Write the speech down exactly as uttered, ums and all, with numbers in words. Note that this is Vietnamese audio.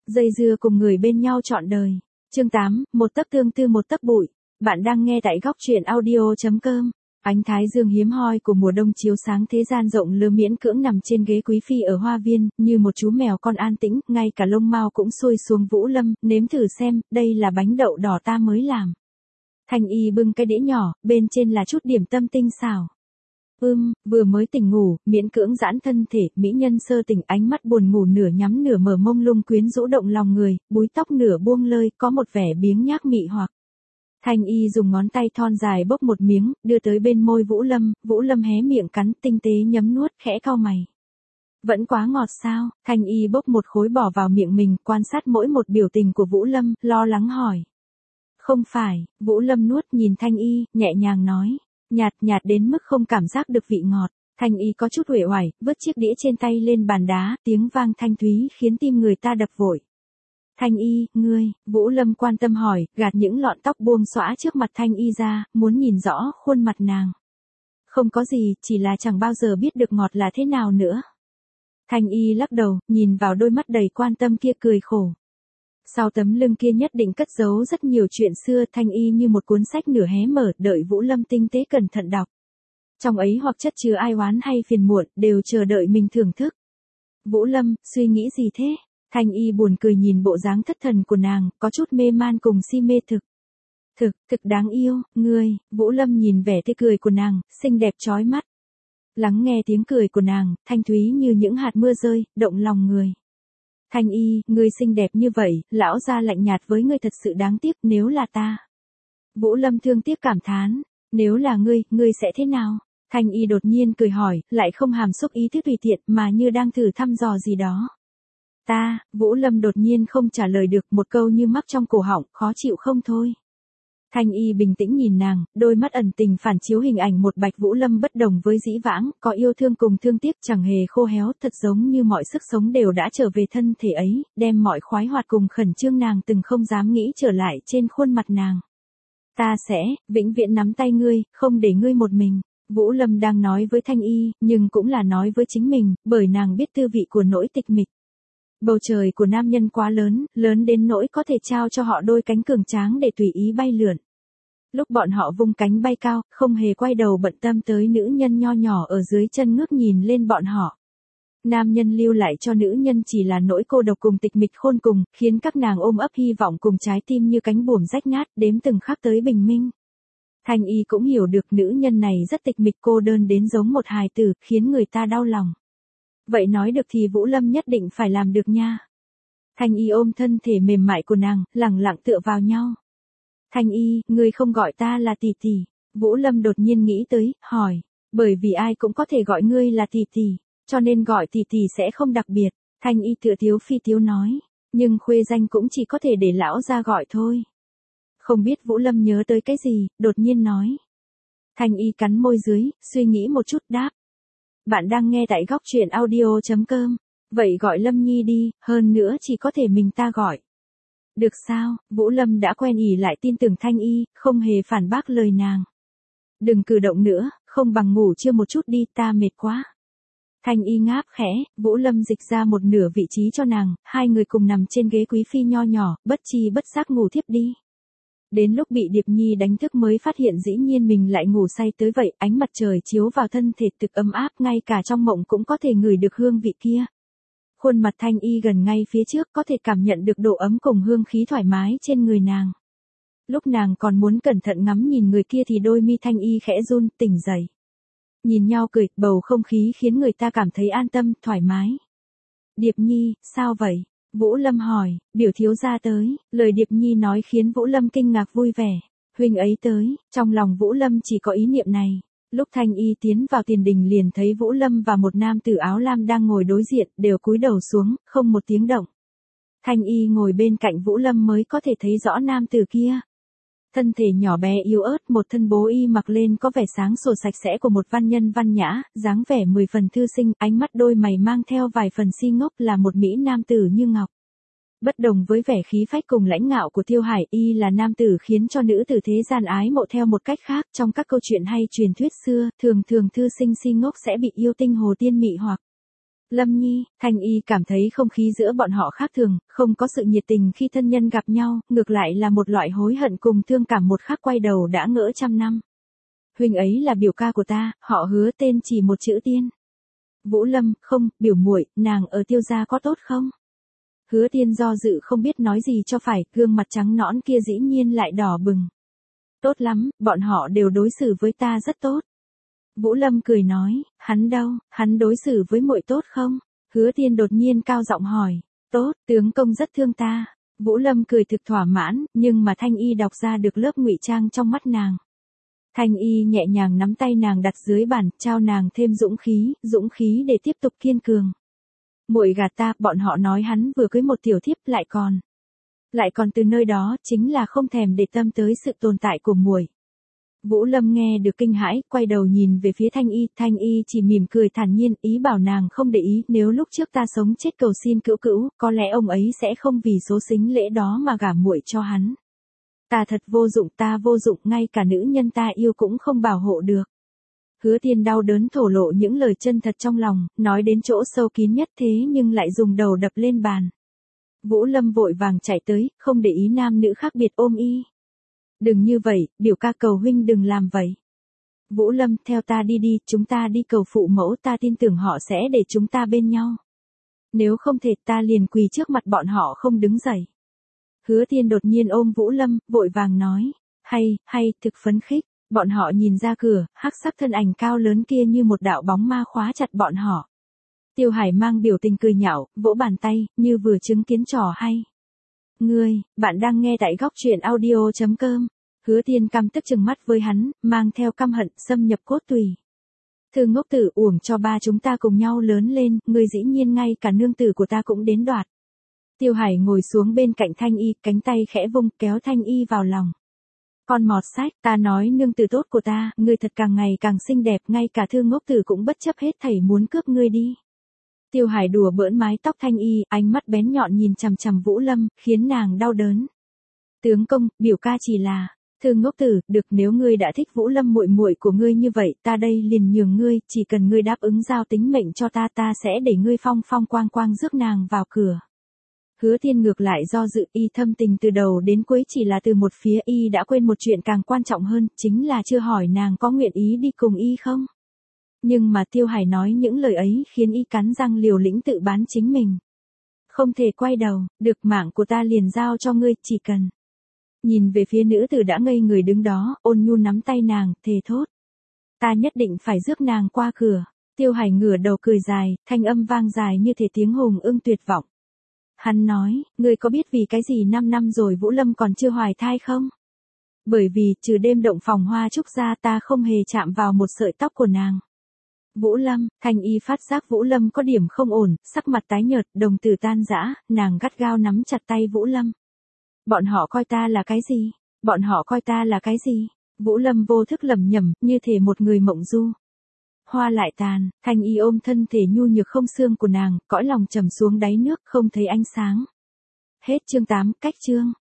Dây dưa cùng người bên nhau trọn đời. Chương tám, một tấc tương tư một tấc bụi. Bạn đang nghe tại góc truyện audio chấm com. Ánh thái dương hiếm hoi của mùa đông chiếu sáng thế gian rộng lơ miễn cưỡng nằm trên ghế quý phi ở hoa viên, như một chú mèo con an tĩnh, ngay cả lông mao cũng xuôi xuống. Vũ Lâm, nếm thử xem, đây là bánh đậu đỏ ta mới làm. Thanh Y bưng cái đĩa nhỏ, bên trên là chút điểm tâm tinh xảo. Ưm, vừa mới tỉnh ngủ, miễn cưỡng giãn thân thể, mỹ nhân sơ tỉnh, ánh mắt buồn ngủ nửa nhắm nửa mở, mông lung quyến rũ động lòng người, búi tóc nửa buông lơi, có một vẻ biếng nhác mị hoặc. Thanh Y dùng ngón tay thon dài bốc một miếng, đưa tới bên môi Vũ Lâm, Vũ Lâm hé miệng cắn, tinh tế nhấm nuốt, khẽ cau mày. Vẫn quá ngọt sao? Thanh Y bốc một khối bỏ vào miệng mình, quan sát mỗi một biểu tình của Vũ Lâm, lo lắng hỏi. Không phải, Vũ Lâm nuốt nhìn Thanh Y, nhẹ nhàng nói. Nhạt, nhạt đến mức không cảm giác được vị ngọt. Thanh Y có chút uể oải, vứt chiếc đĩa trên tay lên bàn đá, tiếng vang thanh thúy khiến tim người ta đập vội. Thanh Y, ngươi, Vũ Lâm quan tâm hỏi, gạt những lọn tóc buông xõa trước mặt Thanh Y ra, muốn nhìn rõ khuôn mặt nàng. Không có gì, chỉ là chẳng bao giờ biết được ngọt là thế nào nữa. Thanh Y lắc đầu, nhìn vào đôi mắt đầy quan tâm kia cười khổ. Sau tấm lưng kia nhất định cất giấu rất nhiều chuyện xưa. Thanh Y như một cuốn sách nửa hé mở, đợi Vũ Lâm tinh tế cẩn thận đọc. Trong ấy hoặc chất chứa ai oán hay phiền muộn, đều chờ đợi mình thưởng thức. Vũ Lâm, suy nghĩ gì thế? Thanh Y buồn cười nhìn bộ dáng thất thần của nàng, có chút mê man cùng si mê thực. Thực, thực đáng yêu, ngươi. Vũ Lâm nhìn vẻ tươi cười của nàng, xinh đẹp chói mắt. Lắng nghe tiếng cười của nàng, thanh thúy như những hạt mưa rơi, động lòng người. Thanh Y, ngươi xinh đẹp như vậy, lão gia lạnh nhạt với ngươi thật sự đáng tiếc, nếu là ta. Vũ Lâm thương tiếc cảm thán, nếu là ngươi, ngươi sẽ thế nào? Thanh Y đột nhiên cười hỏi, lại không hàm xúc ý thức tùy tiện, mà như đang thử thăm dò gì đó. Ta, Vũ Lâm đột nhiên không trả lời được, một câu như mắc trong cổ họng, khó chịu không thôi. Thanh Y bình tĩnh nhìn nàng, đôi mắt ẩn tình phản chiếu hình ảnh một Bạch Vũ Lâm bất đồng với dĩ vãng, có yêu thương cùng thương tiếc, chẳng hề khô héo, thật giống như mọi sức sống đều đã trở về thân thể ấy, đem mọi khoái hoạt cùng khẩn trương nàng từng không dám nghĩ trở lại trên khuôn mặt nàng. Ta sẽ, vĩnh viễn nắm tay ngươi, không để ngươi một mình. Vũ Lâm đang nói với Thanh Y, nhưng cũng là nói với chính mình, bởi nàng biết tư vị của nỗi tịch mịch. Bầu trời của nam nhân quá lớn, lớn đến nỗi có thể trao cho họ đôi cánh cường tráng để tùy ý bay lượn. Lúc bọn họ vung cánh bay cao, không hề quay đầu bận tâm tới nữ nhân nho nhỏ ở dưới chân ngước nhìn lên bọn họ. Nam nhân lưu lại cho nữ nhân chỉ là nỗi cô độc cùng tịch mịch khôn cùng, khiến các nàng ôm ấp hy vọng cùng trái tim như cánh buồm rách nát, đếm từng khắc tới bình minh. Thanh Y cũng hiểu được nữ nhân này rất tịch mịch cô đơn đến giống một hài tử, khiến người ta đau lòng. Vậy nói được thì Vũ Lâm nhất định phải làm được nha. Thanh Y ôm thân thể mềm mại của nàng, lẳng lặng tựa vào nhau. Thanh Y, ngươi không gọi ta là tỷ tỷ. Vũ Lâm đột nhiên nghĩ tới, hỏi. Bởi vì ai cũng có thể gọi ngươi là tỷ tỷ, cho nên gọi tỷ tỷ sẽ không đặc biệt. Thanh Y tựa tiếu phi tiếu nói. Nhưng khuê danh cũng chỉ có thể để lão gia gọi thôi. Không biết Vũ Lâm nhớ tới cái gì, đột nhiên nói. Thanh Y cắn môi dưới, suy nghĩ một chút đáp. Bạn đang nghe tại góc truyện audio chấm com. Vậy gọi Lâm Nhi đi, hơn nữa chỉ có thể mình ta gọi. Được sao? Vũ Lâm đã quen ỉ lại tin tưởng Thanh Y, không hề phản bác lời nàng. Đừng cử động nữa, không bằng ngủ trưa một chút đi, ta mệt quá. Thanh Y ngáp khẽ, Vũ Lâm dịch ra một nửa vị trí cho nàng, hai người cùng nằm trên ghế quý phi nho nhỏ, bất chi bất giác ngủ thiếp đi. Đến lúc bị Điệp Nhi đánh thức mới phát hiện dĩ nhiên mình lại ngủ say tới vậy, ánh mặt trời chiếu vào thân thể thực ấm áp, ngay cả trong mộng cũng có thể ngửi được hương vị kia. Khuôn mặt Thanh Y gần ngay phía trước, có thể cảm nhận được độ ấm cùng hương khí thoải mái trên người nàng. Lúc nàng còn muốn cẩn thận ngắm nhìn người kia thì đôi mi Thanh Y khẽ run, tỉnh dậy. Nhìn nhau cười, bầu không khí khiến người ta cảm thấy an tâm, thoải mái. Điệp Nhi, sao vậy? Vũ Lâm hỏi, biểu thiếu gia tới, lời Điệp Nhi nói khiến Vũ Lâm kinh ngạc vui vẻ. Huynh ấy tới, trong lòng Vũ Lâm chỉ có ý niệm này. Lúc Thanh Y tiến vào tiền đình liền thấy Vũ Lâm và một nam tử áo lam đang ngồi đối diện, đều cúi đầu xuống, không một tiếng động. Thanh Y ngồi bên cạnh Vũ Lâm mới có thể thấy rõ nam tử kia. Thân thể nhỏ bé yếu ớt, một thân bố y mặc lên có vẻ sáng sủa sạch sẽ của một văn nhân văn nhã, dáng vẻ mười phần thư sinh, ánh mắt đôi mày mang theo vài phần si ngốc, là một mỹ nam tử như ngọc. Bất đồng với vẻ khí phách cùng lãnh ngạo của Tiêu Hải, y là nam tử khiến cho nữ tử thế gian ái mộ theo một cách khác. Trong các câu chuyện hay truyền thuyết xưa, thường thường thư sinh si ngốc sẽ bị yêu tinh hồ tiên mị hoặc. Lâm Nhi, Thanh Y cảm thấy không khí giữa bọn họ khác thường, không có sự nhiệt tình khi thân nhân gặp nhau, ngược lại là một loại hối hận cùng thương cảm một khắc quay đầu đã ngỡ trăm năm. Huynh ấy là biểu ca của ta, họ Hứa tên chỉ một chữ Tiên. Vũ Lâm, không, biểu muội, nàng ở Tiêu gia có tốt không? Hứa Tiên do dự không biết nói gì cho phải, gương mặt trắng nõn kia dĩ nhiên lại đỏ bừng. Tốt lắm, bọn họ đều đối xử với ta rất tốt. Vũ Lâm cười nói, hắn đâu, hắn đối xử với muội tốt không? Hứa Tiên đột nhiên cao giọng hỏi, tốt, tướng công rất thương ta. Vũ Lâm cười thực thỏa mãn, nhưng mà Thanh Y đọc ra được lớp ngụy trang trong mắt nàng. Thanh Y nhẹ nhàng nắm tay nàng đặt dưới bàn, trao nàng thêm dũng khí, dũng khí để tiếp tục kiên cường. Muội gạt ta, bọn họ nói hắn vừa cưới một tiểu thiếp lại còn. Lại còn từ nơi đó, chính là không thèm để tâm tới sự tồn tại của muội. Vũ Lâm nghe được kinh hãi, quay đầu nhìn về phía Thanh Y, Thanh Y chỉ mỉm cười thản nhiên, ý bảo nàng không để ý, nếu lúc trước ta sống chết cầu xin cữu cữu, có lẽ ông ấy sẽ không vì số sính lễ đó mà gả muội cho hắn. Ta thật vô dụng, ta vô dụng, ngay cả nữ nhân ta yêu cũng không bảo hộ được. Hứa Tiên đau đớn thổ lộ những lời chân thật trong lòng, nói đến chỗ sâu kín nhất thế nhưng lại dùng đầu đập lên bàn. Vũ Lâm vội vàng chạy tới, không để ý nam nữ khác biệt ôm y. Đừng như vậy, biểu ca cầu huynh đừng làm vậy. Vũ Lâm, theo ta đi đi, chúng ta đi cầu phụ mẫu, ta tin tưởng họ sẽ để chúng ta bên nhau. Nếu không thể ta liền quỳ trước mặt bọn họ không đứng dậy. Hứa Tiên đột nhiên ôm Vũ Lâm, vội vàng nói, hay, hay, thực phấn khích. Bọn họ nhìn ra cửa, hắc sắc thân ảnh cao lớn kia như một đạo bóng ma khóa chặt bọn họ. Tiêu Hải mang biểu tình cười nhạo, vỗ bàn tay, như vừa chứng kiến trò hay. Ngươi, bạn đang nghe tại góc truyện audio chấm com. Hứa Tiên căm tức trừng mắt với hắn, mang theo căm hận, xâm nhập cốt tùy. Thư ngốc tử, uổng cho ba chúng ta cùng nhau lớn lên, ngươi dĩ nhiên ngay cả nương tử của ta cũng đến đoạt. Tiêu Hải ngồi xuống bên cạnh Thanh Y, cánh tay khẽ vung kéo Thanh Y vào lòng. Con mọt sách, ta nói nương tử tốt của ta, ngươi thật càng ngày càng xinh đẹp, ngay cả Thư ngốc tử cũng bất chấp hết thảy muốn cướp ngươi đi. Tiêu Hải đùa bỡn mái tóc Thanh Y, ánh mắt bén nhọn nhìn chằm chằm Vũ Lâm, khiến nàng đau đớn. Tướng công, biểu ca chỉ là, Thư ngốc tử, được, nếu ngươi đã thích Vũ Lâm muội muội của ngươi như vậy, ta đây liền nhường ngươi, chỉ cần ngươi đáp ứng giao tính mệnh cho ta, ta sẽ để ngươi phong phong quang quang rước nàng vào cửa. Hứa Tiên ngược lại do dự, y thâm tình từ đầu đến cuối chỉ là từ một phía, y đã quên một chuyện càng quan trọng hơn, chính là chưa hỏi nàng có nguyện ý đi cùng y không. Nhưng mà Tiêu Hải nói những lời ấy khiến y cắn răng liều lĩnh tự bán chính mình. Không thể quay đầu, được, mạng của ta liền giao cho ngươi, chỉ cần. Nhìn về phía nữ tử đã ngây người đứng đó, ôn nhu nắm tay nàng, thề thốt. Ta nhất định phải rước nàng qua cửa. Tiêu Hải ngửa đầu cười dài, thanh âm vang dài như thể tiếng hùng ưng tuyệt vọng. Hắn nói, ngươi có biết vì cái gì năm năm rồi Vũ Lâm còn chưa hoài thai không? Bởi vì, trừ đêm động phòng hoa trúc ra, ta không hề chạm vào một sợi tóc của nàng. Vũ Lâm, Thanh Y phát giác Vũ Lâm có điểm không ổn, sắc mặt tái nhợt, đồng tử tan rã, nàng gắt gao nắm chặt tay Vũ Lâm. Bọn họ coi ta là cái gì? Bọn họ coi ta là cái gì? Vũ Lâm vô thức lẩm nhẩm, như thể một người mộng du. Hoa lại tàn, Thanh Y ôm thân thể nhu nhược không xương của nàng, cõi lòng trầm xuống đáy nước, không thấy ánh sáng. Hết chương tám, cách chương.